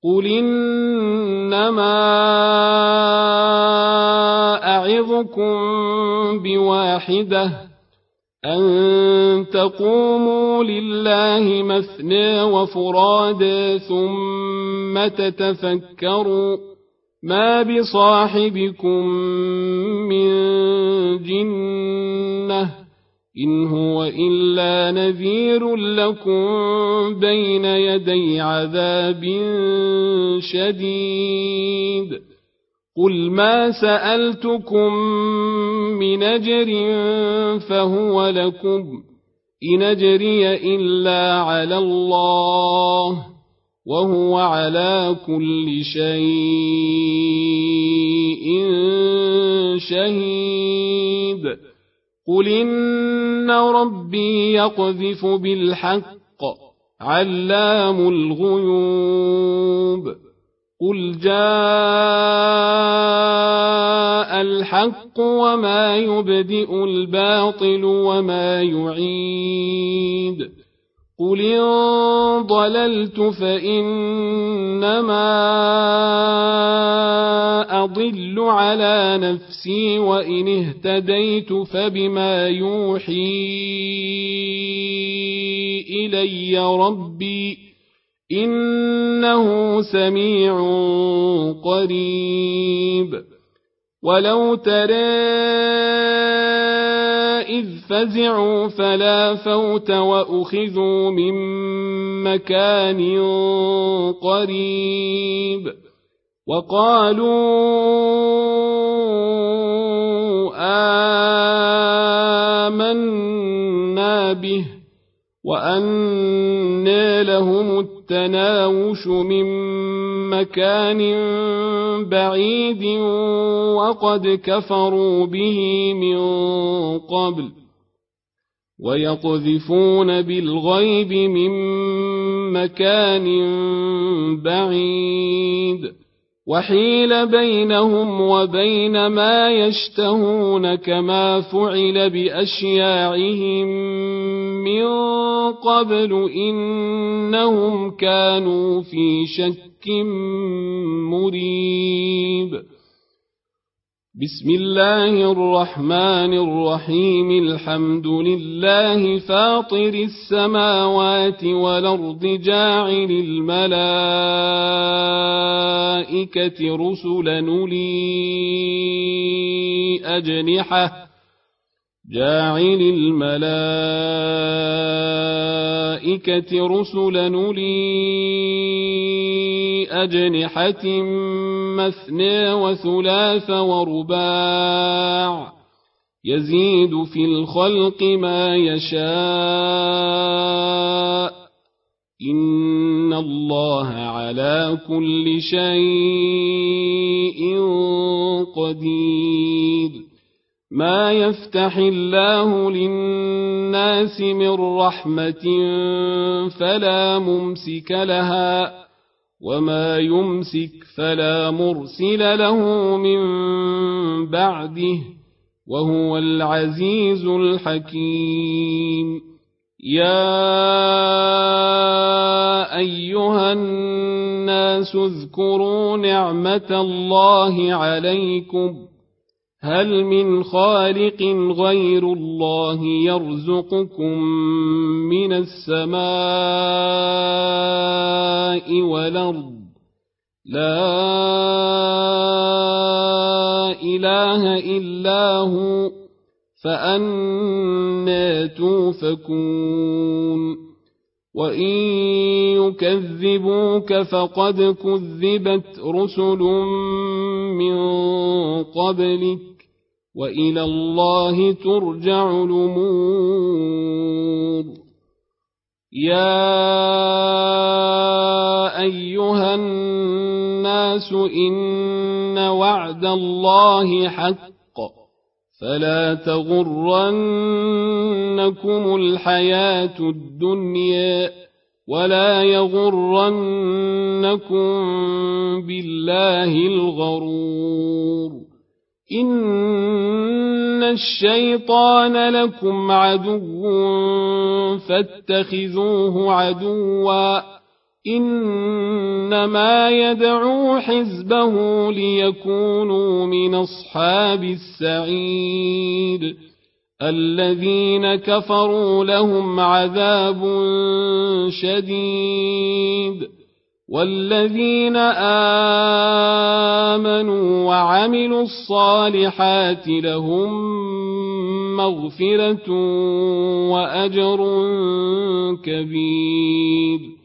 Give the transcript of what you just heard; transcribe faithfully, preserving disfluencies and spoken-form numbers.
قل إنما أعظكم بواحدة أن تقوموا لله مثنى وفرادى ثم تتفكروا ما بصاحبكم من جنة إن هو إلا نذير لكم بين يدي عذاب شديد قل ما سألتكم من أجر فهو لكم إن أجري إلا على الله وهو على كل شيء شهيد قل إن ربي يقذف بالحق علام الغيوب قل جاء الحق وما يبدئ الباطل وما يعيد قل إن ضللت فإنما أضل على نفسي وإن اهتديت فبما يوحي إلي ربي إنه سميع قريب ولو ترى إذ فزعوا فلا فوت وأخذوا من مكان قريب وقالوا آمنا به وأنى لهم التناوش من مكان بعيد وقد كفروا به من قبل ويقذفون بالغيب من مكان بعيد وحيل بينهم وبين ما يشتهون كما فعل بأشياعهم من قبل إنهم كانوا في شك مريب بسم الله الرحمن الرحيم الحمد لله فاطر السماوات والأرض جاعل الملائكة رسلا أولي أجنحة جاعل الملائكة رسلا أولي أجنحة مثنى وثلاث ورباع يزيد في الخلق ما يشاء إن الله على كل شيء قدير ما يفتح الله للناس من رحمة فلا ممسك لها وما يمسك فلا مرسل له من بعده وهو العزيز الحكيم يا أيها الناس اذكروا نعمة الله عليكم هل من خالق غير الله يرزقكم من السماء والأرض لا إله إلا هو فأنى توفكون وإن يكذبوك فقد كذبت رسل من قبلك وإلى الله ترجع الأمور يا أيها الناس إن وعد الله حق فلا تغرنكم الحياة الدنيا ولا يغرنكم بالله الغرور إن الشيطان لكم عدو فاتخذوه عدوا إنما يدعو حزبه ليكونوا من أصحاب السعير الذين كفروا لهم عذاب شديد والذين آمنوا وعملوا الصالحات لهم مغفرة وأجر كبير